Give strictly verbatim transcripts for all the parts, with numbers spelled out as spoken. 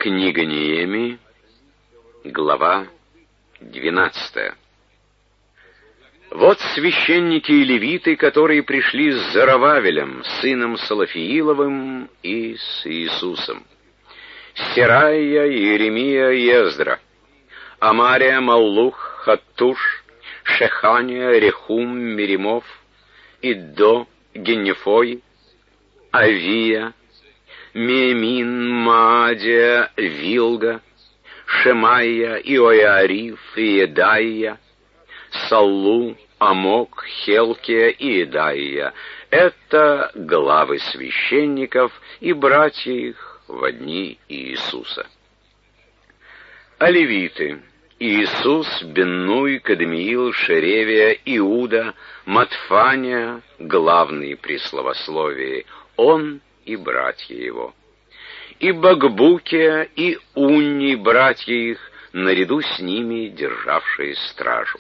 Книга Неемии, глава двенадцатая. Вот священники и левиты, которые пришли с Зарававелем, сыном Салафииловым, и с Иисусом. Сераия, Иеремия, Ездра, Амария, Маллух, Хаттуш, Шехания, Рехум, Миримов, Иддо, Геннефой, Авия, Меемин, Маадия, Вилга, Шемайя, Иоиариф, Иедайя, Саллу, Амок, Хелкия и Иедайя. Это главы священников и братья их во дни Иисуса. А левиты: Иисус, Беннуй, Кадмиил, Шеревия, Иуда, Матфания, главные при словословии, он и братья его. И Бакбукия, и Унни, братья их, наряду с ними державшие стражу.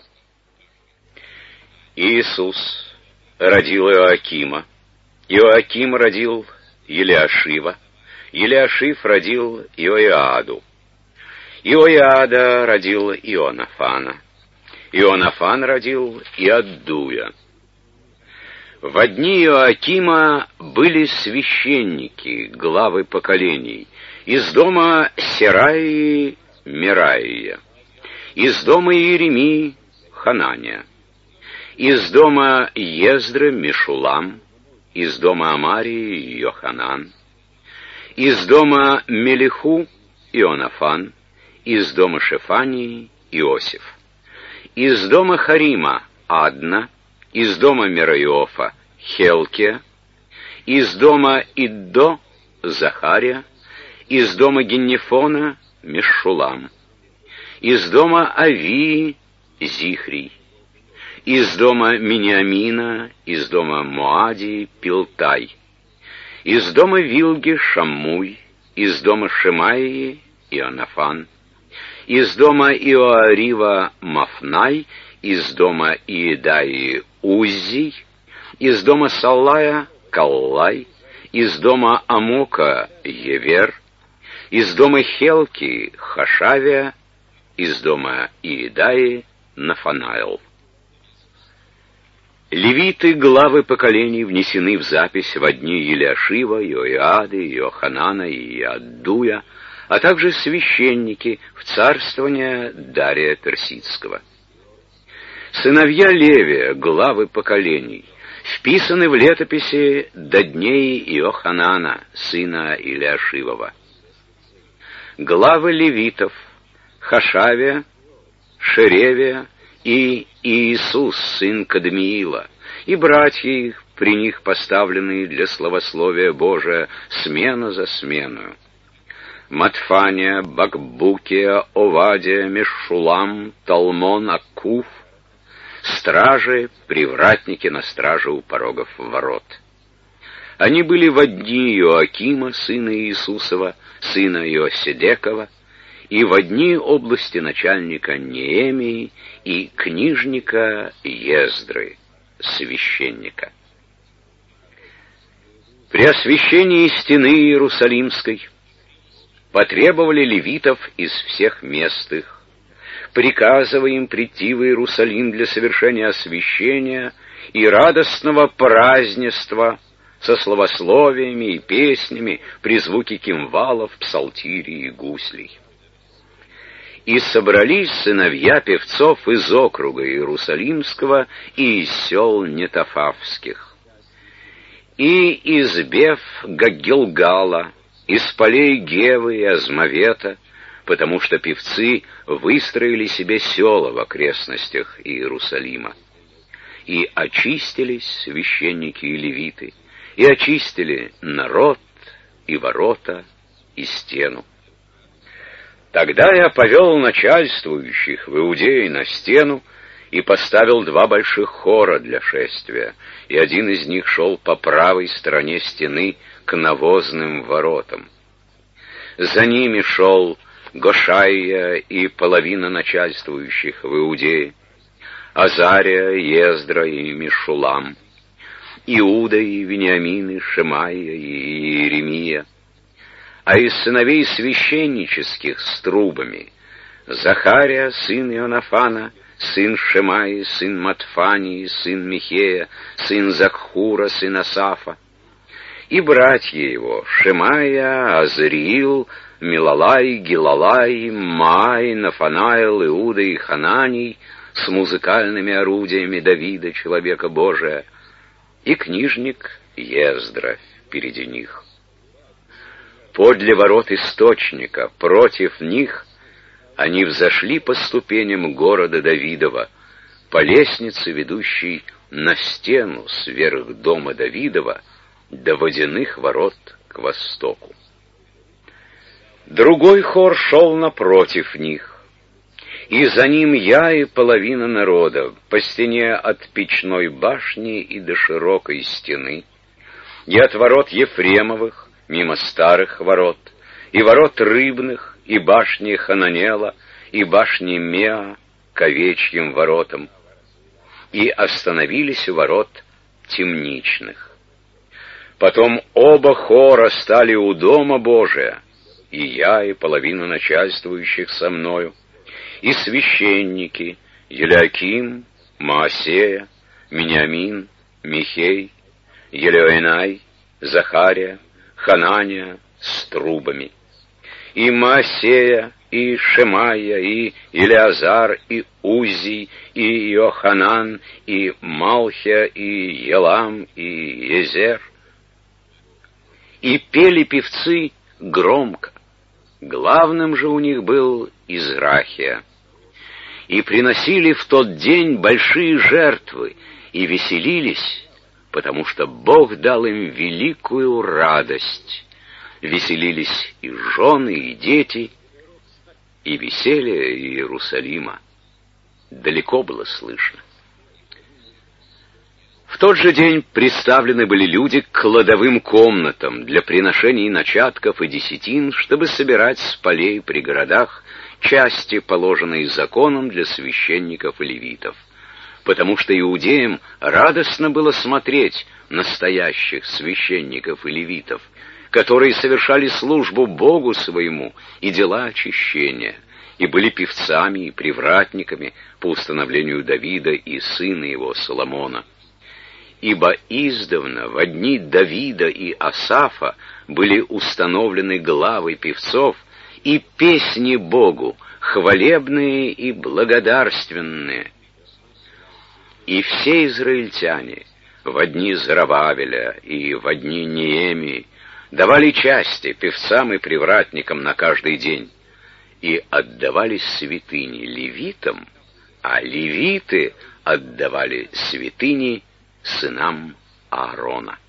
Иисус родил Иоакима, Иоаким родил Елиашива, Елиашив родил Иоиаду, Иоиада родил Ионафана, Ионафан родил Иаддуя. Во дни Иоакима были священники, главы поколений, из дома Сераии Мираия, из дома Иеремии Ханания, из дома Ездры Мешулам, из дома Амарии Йоханан, из дома Мелиху Ионафан, из дома Шефании Иосиф, из дома Харима Адна, из дома Мераиофа Хелкия, из дома Иддо Захария, из дома Геннефона Мешулам, из дома Авии Зихрий, из дома Миниамина, из дома Моадии Пилтай, из дома Вилги Шаммуй, из дома Шемаии Ионафан, из дома Иоарива Мафнай, из дома Иедаи Уззий, из дома Саллая Каллай, из дома Амока Евер, из дома Хелки Хашавия, из дома Иедаи Нафанаил. Левиты, главы поколений, внесены в запись во дни Елиашива, Иоиады, Иоханана и Иаддуя, а также священники в царствование Дария Персидского. Сыновья Левия, главы поколений, вписаны в летописи до дней Иоханана, сына Илиашивова. Главы левитов: Хашавия, Шеревия и Иисус, сын Кадмиила, и братья их, при них поставленные для славословия Божия, смена за сменою: Матфания, Бакбукия, Овадия, Мешулам, Талмон, Аккуф, стражи, привратники на страже у порогов ворот. Они были во дни Иоакима, сына Иисусова, сына Иоседекова, и во дни области начальника Неемии и книжника Ездры, священника. При освящении стены Иерусалимской потребовали левитов из всех мест их, приказывая им прийти в Иерусалим для совершения освящения и радостного празднества со славословиями и песнями при звуке кимвалов, псалтирий и гуслей. И собрались сыновья певцов из округа Иерусалимского и из сел Нетофавских, и из Беф Гаггилгала, из полей Гевы и Азмавета, потому что певцы выстроили себе села в окрестностях Иерусалима. И очистились священники и левиты, и очистили народ, и ворота, и стену. Тогда я повел начальствующих в Иудее на стену и поставил два больших хора для шествия, и один из них шел по правой стороне стены к навозным воротам. За ними шел Гошайя и половина начальствующих в Иудее, Азария, Ездра и Мешулам, Иуда и Вениамин, и Шемайя и Иеремия, а из сыновей священнических с трубами Захария, сын Ионафана, сын Шемаи, сын Матфании, сын Михея, сын Закхура, сын Асафа, и братья его Шемаия, Азриил, Милалай, Гилалай, Май, Нафанаил, Иуда и Хананий с музыкальными орудиями Давида, человека Божия, и книжник Ездра впереди них. Подле ворот источника, против них, они взошли по ступеням города Давидова, по лестнице, ведущей на стену сверх дома Давидова, до водяных ворот к востоку. Другой хор шел напротив них, и за ним я и половина народа, по стене от печной башни и до широкой стены, и от ворот Ефремовых, мимо старых ворот, и ворот рыбных, и башни Хананела, и башни Меа к овечьим воротам, и остановились у ворот темничных. Потом оба хора стали у дома Божия, и я, и половина начальствующих со мною, и священники Елиаким, Маасея, Миньямин, Михей, Елеонай, Захария, Ханания с трубами, и Маасея, и Шемая, и Илиазар, и Узи, и Йоханан, и Малхия, и Елам, и Езер. И пели певцы громко. Главным же у них был Израхия. И приносили в тот день большие жертвы, и веселились, потому что Бог дал им великую радость. Веселились и жены, и дети, и веселье Иерусалима далеко было слышно. В тот же день представлены были люди к кладовым комнатам для приношений начатков и десятин, чтобы собирать с полей при городах части, положенные законом для священников и левитов, потому что иудеям радостно было смотреть настоящих священников и левитов, которые совершали службу Богу своему и дела очищения, и были певцами и привратниками по установлению Давида и сына его Соломона. Ибо издавна во дни Давида и Асафа были установлены главы певцов и песни Богу, хвалебные и благодарственные. И все израильтяне во дни Зоробабеля и во дни Неемии давали части певцам и привратникам на каждый день, и отдавали святыни левитам, а левиты отдавали святыни сынам Аарона.